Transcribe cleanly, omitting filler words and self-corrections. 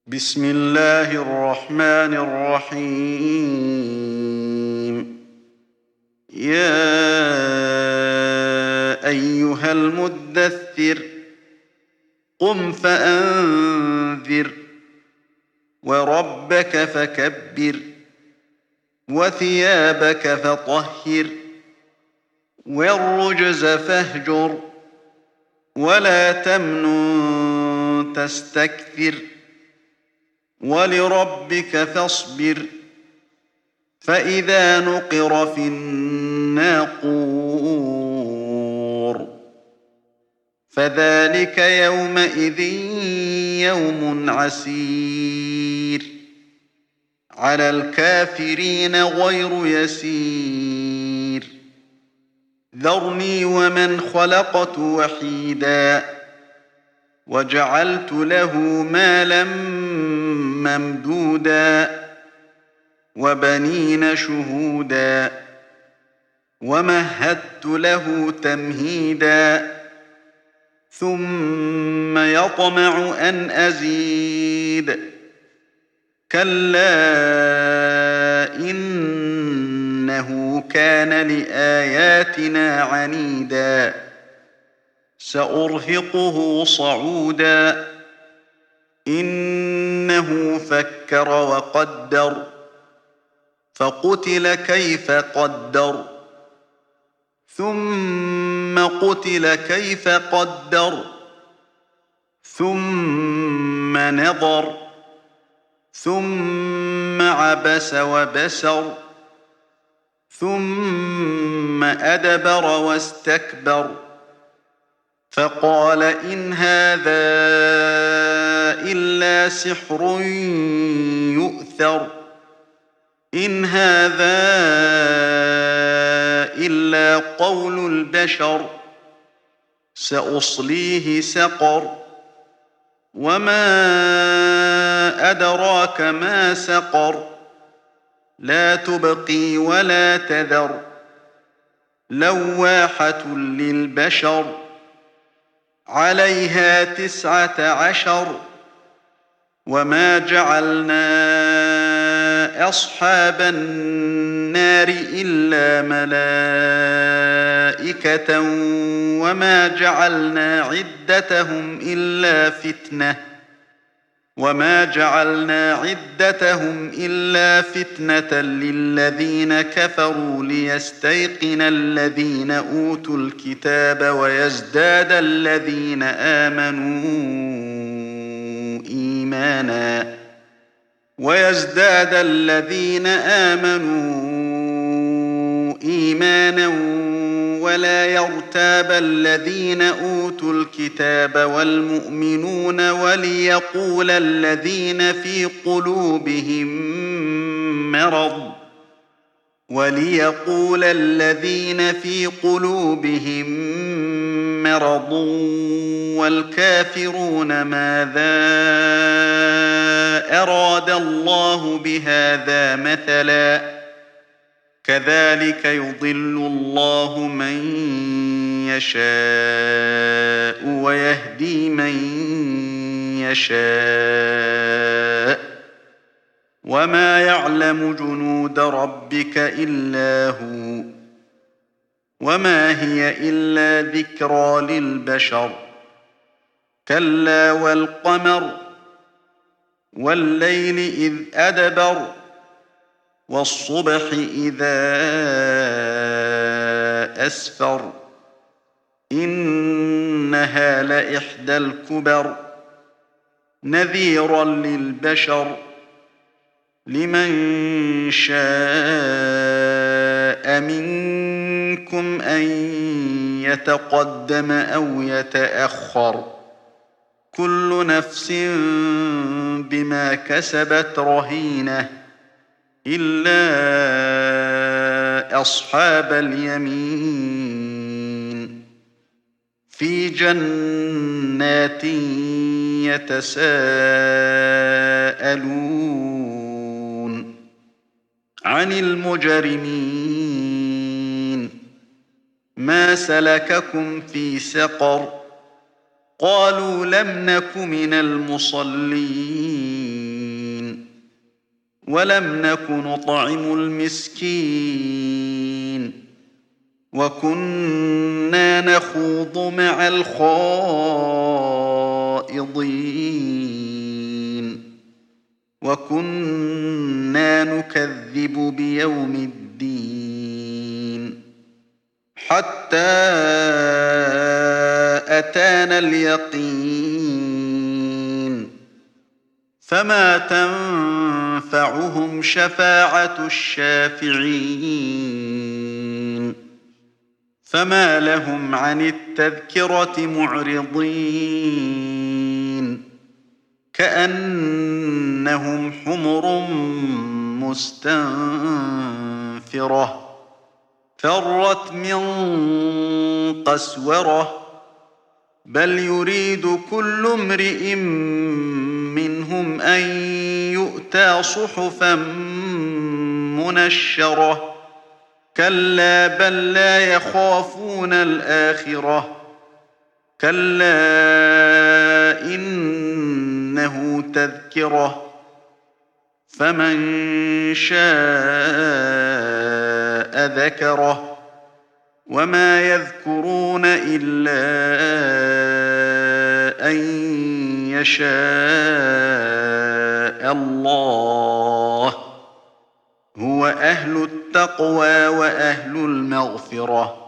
بسم الله الرحمن الرحيم. يا أيها المدثر قم فأنذر وربك فكبر وثيابك فطهر والرجز فاهجر ولا تمنن تستكثر ولربك فاصبر فإذا نقر في الناقور فذلك يومئذ يوم عسير على الكافرين غير يسير ذرني ومن خلقت وحيدا وجعلت له مالا ممدودا وبنين شهودا ومهدت له تمهيدا ثم يطمع أن أزيد كلا إنه كان لآياتنا عنيدا سأرهقه صعودا إنه فكر وقدر فقتل كيف قدر ثم قتل كيف قدر ثم نظر ثم عبس وبسر ثم أدبر واستكبر فقال إن هذا إلا سحر يؤثر إن هذا إلا قول البشر سأصليه سقر وما أدراك ما سقر لا تبقي ولا تذر لواحة للبشر عليها 19 وما جعلنا أصحاب النار إلا ملائكة وما جعلنا عدتهم إلا فتنة للذين كفروا ليستيقن الذين أوتوا الكتاب ويزداد الذين آمنوا إيمانا ولا يرتاب الذين أوتوا الكتاب والمؤمنون وليقول الذين في قلوبهم مرض والكافرون ماذا أراد الله بهذا مثلا كذلك يضل الله من يشاء ويهدي من يشاء وما يعلم جنود ربك إلا هو وما هي إلا ذكرى للبشر كلا والقمر والليل إذ أدبر والصبح إذا أسفر إنها لإحدى الكبر نذيرا للبشر لمن شاء منكم أن يتقدم أو يتأخر كل نفس بما كسبت رهينة إلا أصحاب اليمين في جنات يتساءلون عن المجرمين ما سلككم في سقر قالوا لم نك من المصلين ولم نك نطعم المسكين وكنا نخوض مع الخائضين وكنا نكذب بيوم الدين حتى أتانا اليقين فما تنفعهم شفاعة الشافعين فما لهم عن التذكرة معرضين كأنهم حمر مستنفرة فرت من قسورة بل يريد كل امرئ منهم أن يؤتى صحفا منشرة كلا بل لا يخافون الآخرة كلا إنه تذكرة فمن شاء ذكره وما يذكرون إلا أن يشاء الله هو أهل التقوى وأهل المغفرة